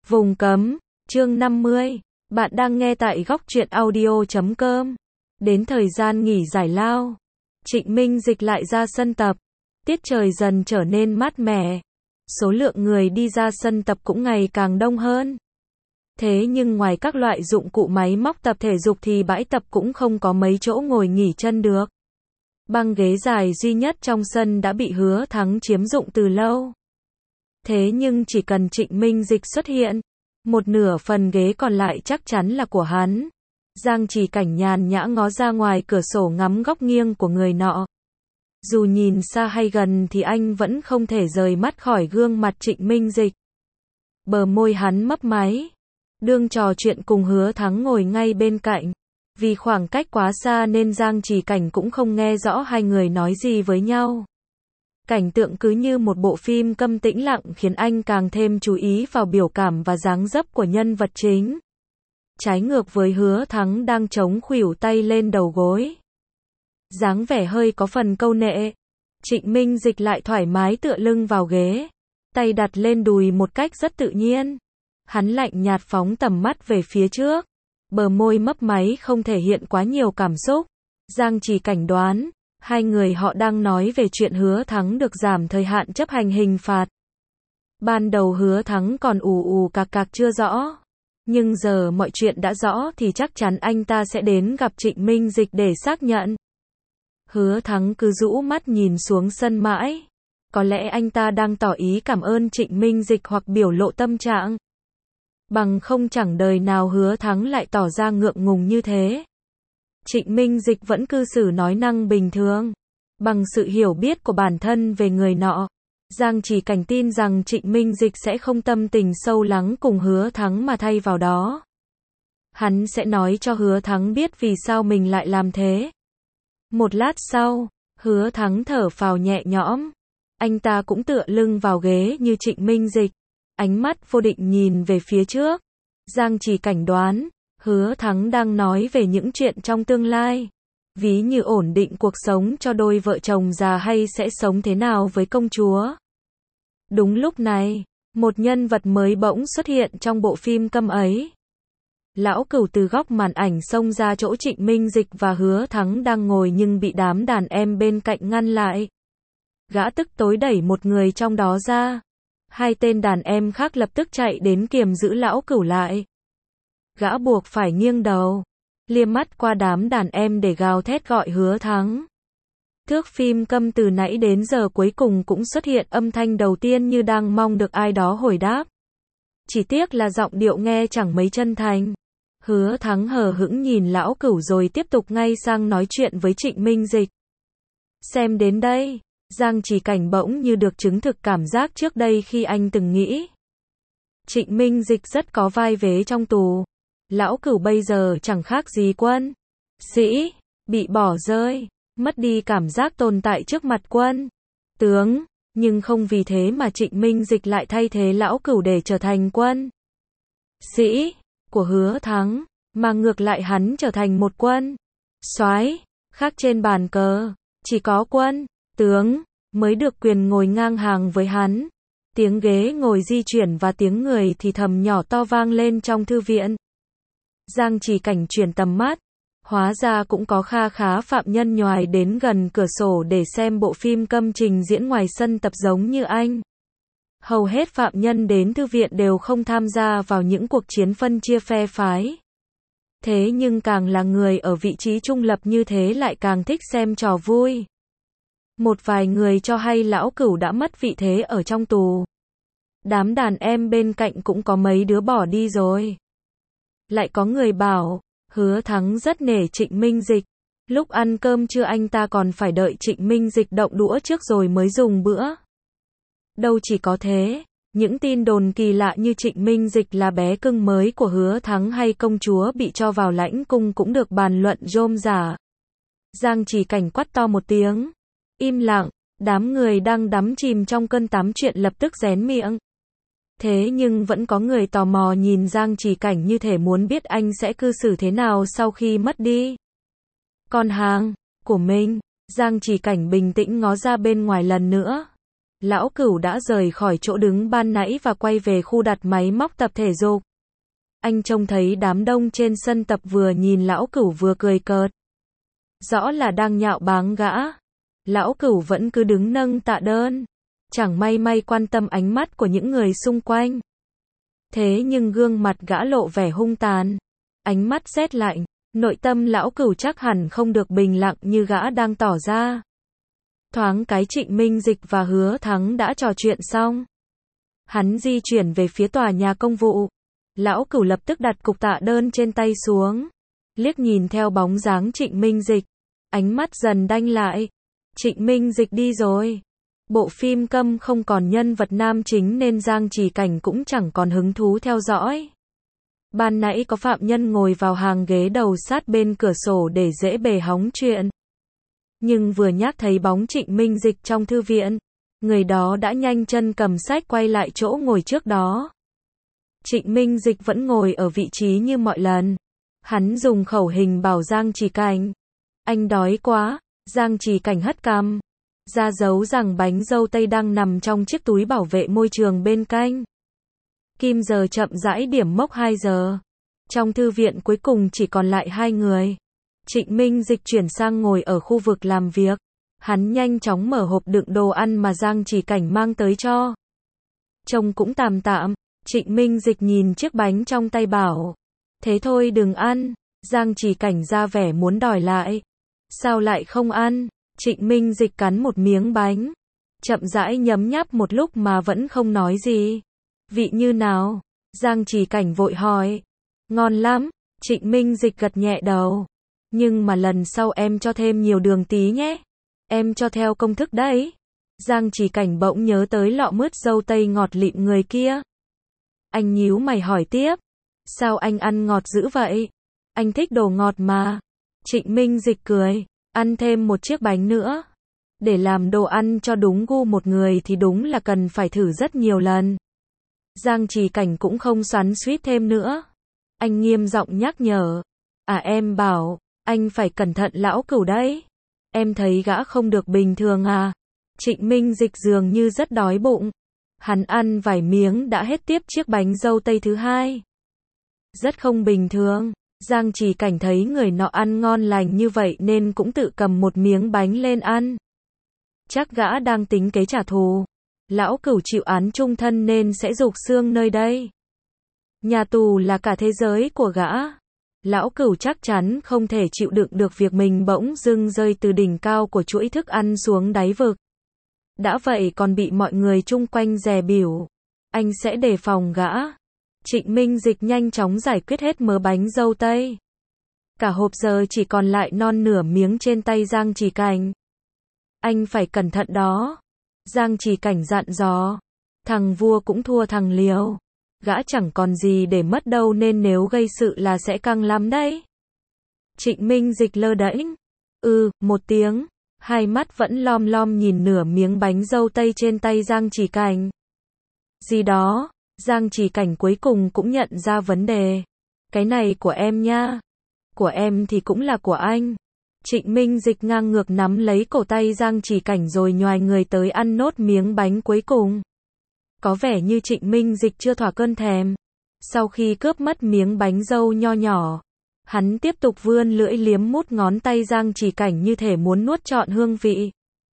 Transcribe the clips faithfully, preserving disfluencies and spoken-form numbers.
Vùng cấm, chương năm mươi. Bạn đang nghe tại góc truyện audio chấm com. Đến thời gian nghỉ giải lao, Trịnh Minh Dịch lại ra sân tập. Tiết trời dần trở nên mát mẻ. Số lượng người đi ra sân tập cũng ngày càng đông hơn. Thế nhưng ngoài các loại dụng cụ máy móc tập thể dục thì bãi tập cũng không có mấy chỗ ngồi nghỉ chân được. Băng ghế dài duy nhất trong sân đã bị Hứa Thắng chiếm dụng từ lâu. Thế nhưng chỉ cần Trịnh Minh Dịch xuất hiện, một nửa phần ghế còn lại chắc chắn là của hắn. Giang Chỉ Cảnh nhàn nhã ngó ra ngoài cửa sổ ngắm góc nghiêng của người nọ. Dù nhìn xa hay gần thì anh vẫn không thể rời mắt khỏi gương mặt Trịnh Minh Dịch. Bờ môi hắn mấp máy. Đương trò chuyện cùng Hứa Thắng ngồi ngay bên cạnh. Vì khoảng cách quá xa nên Giang Chỉ Cảnh cũng không nghe rõ hai người nói gì với nhau. Cảnh tượng cứ như một bộ phim câm tĩnh lặng khiến anh càng thêm chú ý vào biểu cảm và dáng dấp của nhân vật chính. Trái ngược với Hứa Thắng đang chống khuỷu tay lên đầu gối. Dáng vẻ hơi có phần câu nệ. Trịnh Minh Dịch lại thoải mái tựa lưng vào ghế. Tay đặt lên đùi một cách rất tự nhiên. Hắn lạnh nhạt phóng tầm mắt về phía trước. Bờ môi mấp máy không thể hiện quá nhiều cảm xúc. Giang Chỉ Cảnh đoán, hai người họ đang nói về chuyện Hứa Thắng được giảm thời hạn chấp hành hình phạt. Ban đầu Hứa Thắng còn ù ù cạc cạc chưa rõ. Nhưng giờ mọi chuyện đã rõ thì chắc chắn anh ta sẽ đến gặp Trịnh Minh Dịch để xác nhận. Hứa Thắng cứ rũ mắt nhìn xuống sân mãi. Có lẽ anh ta đang tỏ ý cảm ơn Trịnh Minh Dịch hoặc biểu lộ tâm trạng. Bằng không chẳng đời nào Hứa Thắng lại tỏ ra ngượng ngùng như thế. Trịnh Minh Dịch vẫn cư xử nói năng bình thường. Bằng sự hiểu biết của bản thân về người nọ, Giang Chỉ Cảnh tin rằng Trịnh Minh Dịch sẽ không tâm tình sâu lắng cùng Hứa Thắng mà thay vào đó. Hắn sẽ nói cho Hứa Thắng biết vì sao mình lại làm thế. Một lát sau, Hứa Thắng thở phào nhẹ nhõm. Anh ta cũng tựa lưng vào ghế như Trịnh Minh Dịch. Ánh mắt vô định nhìn về phía trước. Giang Chỉ Cảnh đoán, Hứa Thắng đang nói về những chuyện trong tương lai. Ví như ổn định cuộc sống cho đôi vợ chồng già hay sẽ sống thế nào với công chúa. Đúng lúc này, một nhân vật mới bỗng xuất hiện trong bộ phim câm ấy. Lão Cửu từ góc màn ảnh xông ra chỗ Trịnh Minh Dịch và Hứa Thắng đang ngồi nhưng bị đám đàn em bên cạnh ngăn lại. Gã tức tối đẩy một người trong đó ra. Hai tên đàn em khác lập tức chạy đến kiềm giữ Lão Cửu lại. Gã buộc phải nghiêng đầu, liếc mắt qua đám đàn em để gào thét gọi Hứa Thắng. Thước phim câm từ nãy đến giờ cuối cùng cũng xuất hiện âm thanh đầu tiên như đang mong được ai đó hồi đáp. Chỉ tiếc là giọng điệu nghe chẳng mấy chân thành. Hứa Thắng hờ hững nhìn Lão Cửu rồi tiếp tục ngay sang nói chuyện với Trịnh Minh Dịch. Xem đến đây, Giang Chỉ Cảnh bỗng như được chứng thực cảm giác trước đây khi anh từng nghĩ. Trịnh Minh Dịch rất có vai vế trong tù. Lão Cửu bây giờ chẳng khác gì quân sĩ, bị bỏ rơi, mất đi cảm giác tồn tại trước mặt quân tướng, nhưng không vì thế mà Trịnh Minh Dịch lại thay thế Lão Cửu để trở thành quân sĩ của Hứa Thắng, mà ngược lại hắn trở thành một quân soái. Khác trên bàn cờ, chỉ có quân tướng mới được quyền ngồi ngang hàng với hắn. Tiếng ghế ngồi di chuyển và tiếng người thì thầm nhỏ to vang lên trong thư viện. Giang Chỉ Cảnh chuyển tầm mắt, hóa ra cũng có kha khá phạm nhân nhoài đến gần cửa sổ để xem bộ phim câm trình diễn ngoài sân tập giống như anh. Hầu hết phạm nhân đến thư viện đều không tham gia vào những cuộc chiến phân chia phe phái. Thế nhưng càng là người ở vị trí trung lập như thế lại càng thích xem trò vui. Một vài người cho hay Lão Cửu đã mất vị thế ở trong tù. Đám đàn em bên cạnh cũng có mấy đứa bỏ đi rồi. Lại có người bảo, Hứa Thắng rất nể Trịnh Minh Dịch. Lúc ăn cơm trưa anh ta còn phải đợi Trịnh Minh Dịch động đũa trước rồi mới dùng bữa. Đâu chỉ có thế, những tin đồn kỳ lạ như Trịnh Minh Dịch là bé cưng mới của Hứa Thắng hay công chúa bị cho vào lãnh cung cũng được bàn luận rôm rả. Giang Chỉ Cảnh quát to một tiếng. Im lặng, đám người đang đắm chìm trong cơn tám chuyện lập tức rén miệng. Thế nhưng vẫn có người tò mò nhìn Giang Chỉ Cảnh như thể muốn biết anh sẽ cư xử thế nào sau khi mất đi con hàng của mình. Giang Chỉ Cảnh bình tĩnh ngó ra bên ngoài lần nữa. Lão Cửu đã rời khỏi chỗ đứng ban nãy và quay về khu đặt máy móc tập thể dục. Anh trông thấy đám đông trên sân tập vừa nhìn Lão Cửu vừa cười cợt. Rõ là đang nhạo báng gã. Lão Cửu vẫn cứ đứng nâng tạ đơn. Chẳng may may quan tâm ánh mắt của những người xung quanh. Thế nhưng gương mặt gã lộ vẻ hung tàn. Ánh mắt rét lạnh. Nội tâm Lão Cửu chắc hẳn không được bình lặng như gã đang tỏ ra. Thoáng cái Trịnh Minh Dịch và Hứa Thắng đã trò chuyện xong. Hắn di chuyển về phía tòa nhà công vụ. Lão Cửu lập tức đặt cục tạ đơn trên tay xuống. Liếc nhìn theo bóng dáng Trịnh Minh Dịch. Ánh mắt dần đanh lại. Trịnh Minh Dịch đi rồi. Bộ phim Câm không còn nhân vật nam chính nên Giang Chỉ Cảnh cũng chẳng còn hứng thú theo dõi. Ban nãy có phạm nhân ngồi vào hàng ghế đầu sát bên cửa sổ để dễ bề hóng chuyện. Nhưng vừa nhắc thấy bóng Trịnh Minh Dịch trong thư viện, người đó đã nhanh chân cầm sách quay lại chỗ ngồi trước đó. Trịnh Minh Dịch vẫn ngồi ở vị trí như mọi lần. Hắn dùng khẩu hình bảo Giang Chỉ Cảnh. Anh đói quá. Giang Chỉ Cảnh hất cằm. Ra dấu rằng bánh dâu tây đang nằm trong chiếc túi bảo vệ môi trường bên cạnh. Kim giờ chậm rãi điểm mốc hai giờ. Trong thư viện cuối cùng chỉ còn lại hai người. Trịnh Minh Dịch chuyển sang ngồi ở khu vực làm việc. Hắn nhanh chóng mở hộp đựng đồ ăn mà Giang Chỉ Cảnh mang tới cho. Trông cũng tạm tạm. Trịnh Minh Dịch nhìn chiếc bánh trong tay bảo. Thế thôi đừng ăn. Giang Chỉ Cảnh ra vẻ muốn đòi lại. Sao lại không ăn? Trịnh Minh Dịch cắn một miếng bánh. Chậm rãi nhấm nháp một lúc mà vẫn không nói gì. Vị như nào? Giang Chỉ Cảnh vội hỏi. Ngon lắm. Trịnh Minh Dịch gật nhẹ đầu. Nhưng mà lần sau em cho thêm nhiều đường tí nhé. Em cho theo công thức đấy. Giang Chỉ Cảnh bỗng nhớ tới lọ mứt dâu tây ngọt lịm người kia. Anh nhíu mày hỏi tiếp. Sao anh ăn ngọt dữ vậy? Anh thích đồ ngọt mà. Trịnh Minh Dịch cười. Ăn thêm một chiếc bánh nữa. Để làm đồ ăn cho đúng gu một người thì đúng là cần phải thử rất nhiều lần. Giang Chỉ Cảnh cũng không xoắn xuýt thêm nữa. Anh nghiêm giọng nhắc nhở. À em bảo, anh phải cẩn thận Lão Cửu đấy. Em thấy gã không được bình thường à. Trịnh Minh Dịch dường như rất đói bụng. Hắn ăn vài miếng đã hết tiếp chiếc bánh dâu tây thứ hai. Rất không bình thường. Giang Chỉ Cảnh thấy người nọ ăn ngon lành như vậy nên cũng tự cầm một miếng bánh lên ăn. Chắc gã đang tính kế trả thù. Lão Cửu chịu án chung thân nên sẽ rục xương nơi đây. Nhà tù là cả thế giới của gã. Lão Cửu chắc chắn không thể chịu đựng được việc mình bỗng dưng rơi từ đỉnh cao của chuỗi thức ăn xuống đáy vực. Đã vậy còn bị mọi người chung quanh dè bỉu. Anh sẽ đề phòng gã. Trịnh Minh Dịch nhanh chóng giải quyết hết mớ bánh dâu tây. Cả hộp giờ chỉ còn lại non nửa miếng trên tay Giang Chỉ Cảnh. Anh phải cẩn thận đó. Giang Chỉ Cảnh dặn dò. Thằng vua cũng thua thằng liều. Gã chẳng còn gì để mất đâu nên nếu gây sự là sẽ căng lắm đấy. Trịnh Minh Dịch lơ đễnh. Ừ, một tiếng. Hai mắt vẫn lom lom nhìn nửa miếng bánh dâu tây trên tay Giang Chỉ Cảnh. Gì đó. Giang Chỉ Cảnh cuối cùng cũng nhận ra vấn đề. Cái này của em nha. Của em thì cũng là của anh. Trịnh Minh Dịch ngang ngược nắm lấy cổ tay Giang Chỉ Cảnh rồi nhoài người tới ăn nốt miếng bánh cuối cùng. Có vẻ như Trịnh Minh Dịch chưa thỏa cơn thèm. Sau khi cướp mất miếng bánh dâu nho nhỏ, hắn tiếp tục vươn lưỡi liếm mút ngón tay Giang Chỉ Cảnh như thể muốn nuốt trọn hương vị.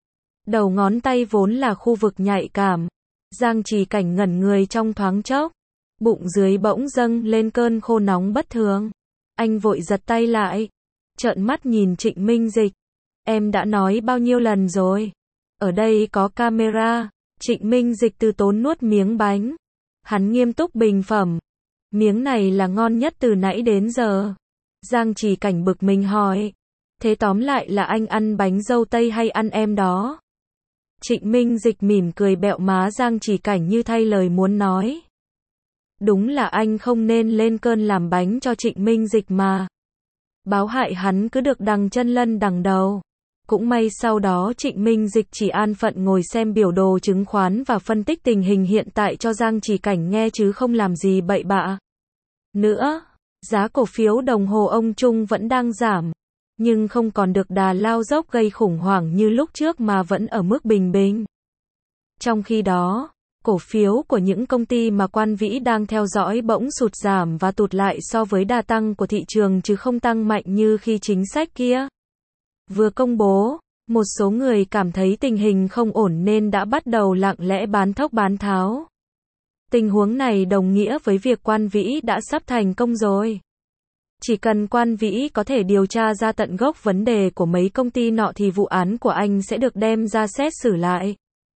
Đầu ngón tay vốn là khu vực nhạy cảm. Giang Chỉ Cảnh ngẩn người trong thoáng chốc. Bụng dưới bỗng dâng lên cơn khô nóng bất thường. Anh vội giật tay lại. Trợn mắt nhìn Trịnh Minh Dịch. Em đã nói bao nhiêu lần rồi. Ở đây có camera. Trịnh Minh Dịch từ tốn nuốt miếng bánh. Hắn nghiêm túc bình phẩm. Miếng này là ngon nhất từ nãy đến giờ. Giang Chỉ Cảnh bực mình hỏi. Thế tóm lại là anh ăn bánh dâu tây hay ăn em đó? Trịnh Minh Dịch mỉm cười bẹo má Giang Chỉ Cảnh như thay lời muốn nói. Đúng là anh không nên lên cơn làm bánh cho Trịnh Minh Dịch mà. Báo hại hắn cứ được đằng chân lân đằng đầu. Cũng may sau đó Trịnh Minh Dịch chỉ an phận ngồi xem biểu đồ chứng khoán và phân tích tình hình hiện tại cho Giang Chỉ Cảnh nghe chứ không làm gì bậy bạ. Nữa, giá cổ phiếu đồng hồ ông Trung vẫn đang giảm. Nhưng không còn được đà lao dốc gây khủng hoảng như lúc trước mà vẫn ở mức bình bình. Trong khi đó, cổ phiếu của những công ty mà Quan Vĩ đang theo dõi bỗng sụt giảm và tụt lại so với đà tăng của thị trường chứ không tăng mạnh như khi chính sách kia vừa công bố. Một số người cảm thấy tình hình không ổn nên đã bắt đầu lặng lẽ bán thốc bán tháo. Tình huống này đồng nghĩa với việc Quan Vĩ đã sắp thành công rồi. Chỉ cần Quan Vĩ có thể điều tra ra tận gốc vấn đề của mấy công ty nọ thì vụ án của anh sẽ được đem ra xét xử lại.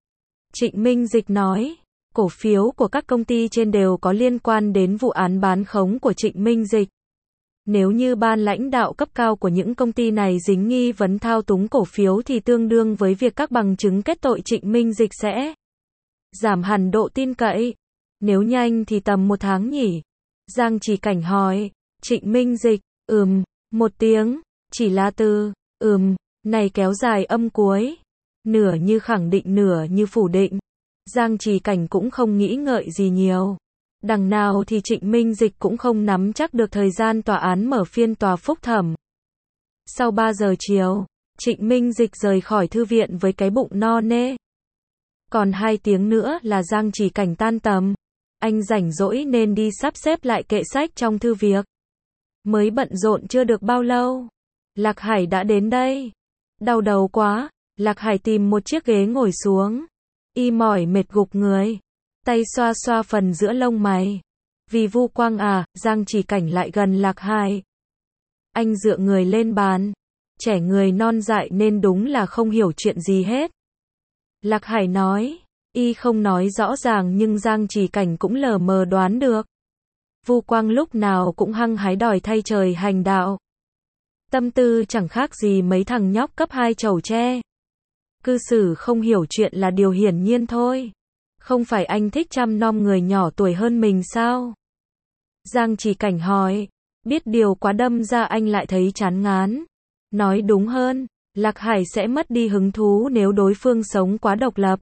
Trịnh Minh Dịch nói, cổ phiếu của các công ty trên đều có liên quan đến vụ án bán khống của Trịnh Minh Dịch. Nếu như ban lãnh đạo cấp cao của những công ty này dính nghi vấn thao túng cổ phiếu thì tương đương với việc các bằng chứng kết tội Trịnh Minh Dịch sẽ giảm hẳn độ tin cậy. Nếu nhanh thì tầm một tháng nhỉ? Giang Chỉ Cảnh hỏi. Trịnh Minh Dịch, ừm, một tiếng, chỉ là từ, ừm, này kéo dài âm cuối. Nửa như khẳng định nửa như phủ định. Giang Chỉ Cảnh cũng không nghĩ ngợi gì nhiều. Đằng nào thì Trịnh Minh Dịch cũng không nắm chắc được thời gian tòa án mở phiên tòa phúc thẩm. Sau ba giờ chiều, Trịnh Minh Dịch rời khỏi thư viện với cái bụng no nê. Còn hai tiếng nữa là Giang Chỉ Cảnh tan tầm. Anh rảnh rỗi nên đi sắp xếp lại kệ sách trong thư việc. Mới bận rộn chưa được bao lâu, Lạc Hải đã đến đây. Đau đầu quá, Lạc Hải tìm một chiếc ghế ngồi xuống. Y mỏi mệt gục người, tay xoa xoa phần giữa lông mày. Vì Vu Quang à, Giang Chỉ Cảnh lại gần Lạc Hải. Anh dựa người lên bàn. Trẻ người non dại nên đúng là không hiểu chuyện gì hết. Lạc Hải nói, y không nói rõ ràng nhưng Giang Chỉ Cảnh cũng lờ mờ đoán được. Vu Quang lúc nào cũng hăng hái đòi thay trời hành đạo. Tâm tư chẳng khác gì mấy thằng nhóc cấp hai chầu tre. Cư xử không hiểu chuyện là điều hiển nhiên thôi. Không phải anh thích chăm nom người nhỏ tuổi hơn mình sao? Giang Chỉ Cảnh hỏi. Biết điều quá đâm ra anh lại thấy chán ngán. Nói đúng hơn, Lạc Hải sẽ mất đi hứng thú nếu đối phương sống quá độc lập.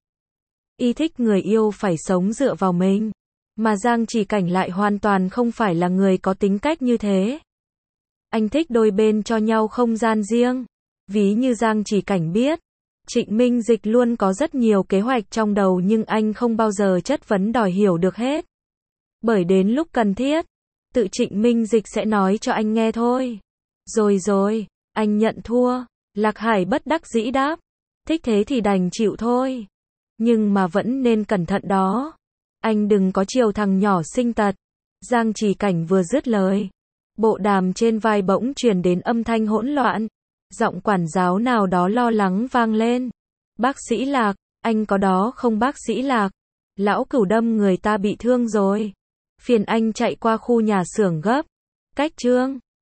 Y thích người yêu phải sống dựa vào mình. Mà Giang Chỉ Cảnh lại hoàn toàn không phải là người có tính cách như thế. Anh thích đôi bên cho nhau không gian riêng. Ví như Giang Chỉ Cảnh biết, Trịnh Minh Dịch luôn có rất nhiều kế hoạch trong đầu nhưng anh không bao giờ chất vấn đòi hiểu được hết. Bởi đến lúc cần thiết, tự Trịnh Minh Dịch sẽ nói cho anh nghe thôi. Rồi rồi, anh nhận thua. Lạc Hải bất đắc dĩ đáp. Thích thế thì đành chịu thôi. Nhưng mà vẫn nên cẩn thận đó. Anh đừng có chiều thằng nhỏ sinh tật. Giang Chỉ Cảnh vừa dứt lời, bộ đàm trên vai bỗng truyền đến âm thanh hỗn loạn. Giọng quản giáo nào đó lo lắng vang lên. Bác sĩ Lạc, anh có đó không bác sĩ Lạc? Lão Cửu đâm người ta bị thương rồi. Phiền anh chạy qua khu nhà xưởng gấp. Cách Trương